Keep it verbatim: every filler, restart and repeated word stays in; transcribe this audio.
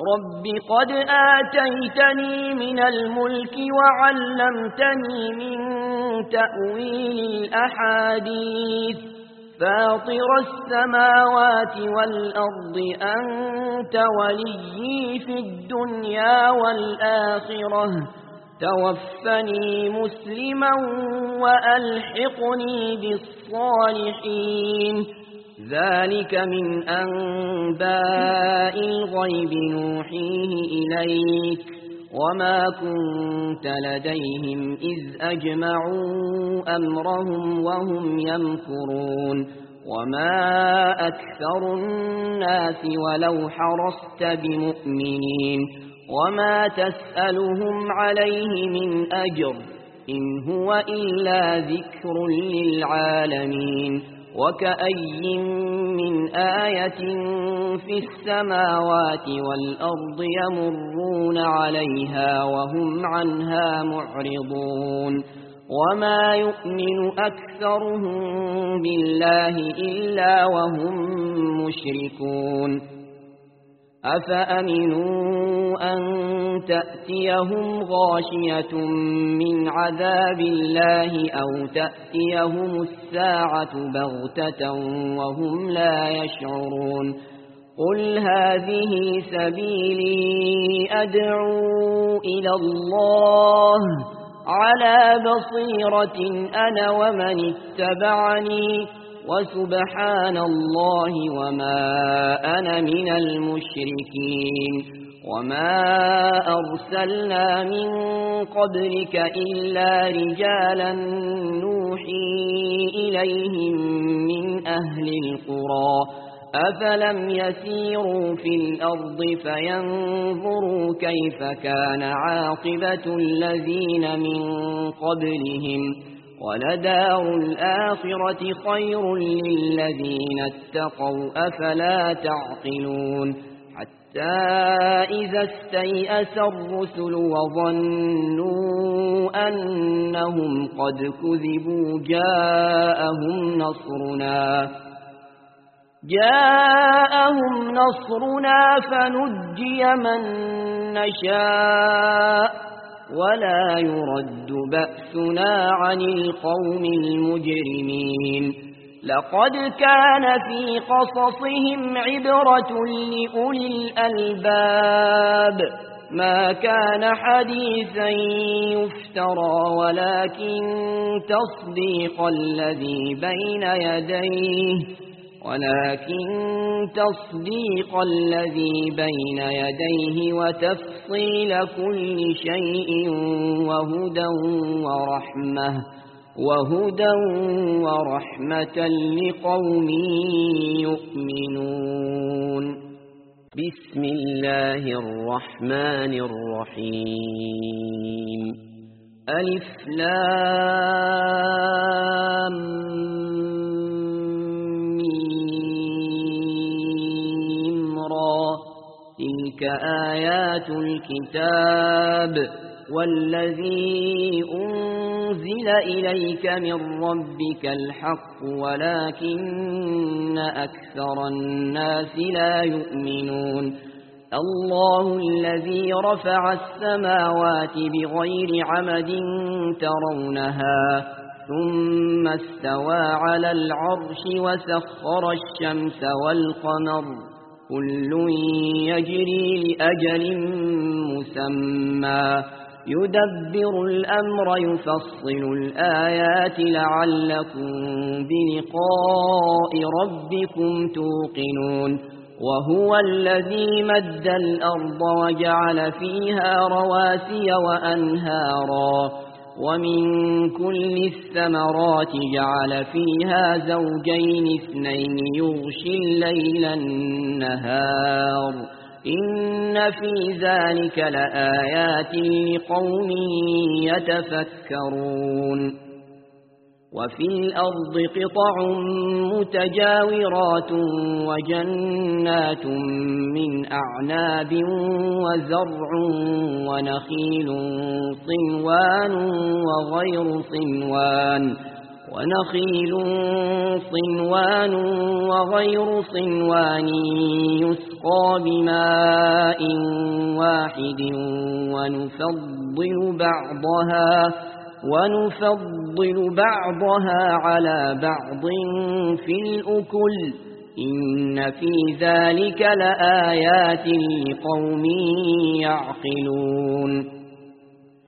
رب قد آتيتني من الملك وعلمتني من تأويل الأحاديث فاطر السماوات والأرض أنت وليي في الدنيا والآخرة توفني مسلما وألحقني بالصالحين ذلك من أنباء الغيب نوحيه إليك وما كنت لديهم إذ أجمعوا أمرهم وهم يمكرون وما أكثر الناس ولو حرصت بمؤمنين وما تسألهم عليه من أجر إن هو إلا ذكر للعالمين وكأي من آية في السماوات والأرض يمرون عليها وهم عنها معرضون وما يؤمن أكثرهم بالله إلا وهم مشركون أفأمنوا أن تأتيهم غاشية من عذاب الله أو تأتيهم الساعة بغتة وهم لا يشعرون قل هذه سبيلي أدعو إلى الله على بصيرة أنا ومن اتبعني وسبحان الله وما أنا من المشركين وما أرسلنا من قبلك إلا رجالا نوحي إليهم من أهل القرى أفلم يسيروا في الأرض فينظروا كيف كان عاقبة الذين من قبلهم ولدار الآخرة خير للذين اتقوا أفلا تعقلون حتى إذا استيأس الرسل وظنوا أنهم قد كذبوا جاءهم نصرنا جاءهم نصرنا فنجي من نشاء ولا يرد بأسنا عن القوم المجرمين لقد كان في قصصهم عبرة لأولي الألباب ما كان حديثا يفترى ولكن تصديق الذي بين يديه ولكن تصديق الذي بين يديه وتفصيل كل شيء وهدى ورحمة وهدى ورحمة لقوم يؤمنون بسم الله الرحمن الرحيم ألف لام تلك آيات الكتاب والذي أنزل إليك من ربك الحق ولكن أكثر الناس لا يؤمنون الله الذي رفع السماوات بغير عمد ترونها ثم استوى على العرش وسخر الشمس والقمر كل يجري لأجل مسمى يدبر الأمر يفصل الآيات لعلكم بلقاء ربكم توقنون وهو الذي مد الأرض وجعل فيها رواسي وأنهارا ومن كل الثمرات جعل فيها زوجين اثنين يغشي الليل النهار إن في ذلك لآيات لقوم يتفكرون وفي الأرض قطع متجاورات وجنات من أعناب وزرع ونخيل صنوان وغير صنوان ونخيل صنوان وغير صنوان يسقى بماء واحد ونفضل بعضها ونفضل بعضها على بعض في الأكل إن في ذلك لآيات لقوم يعقلون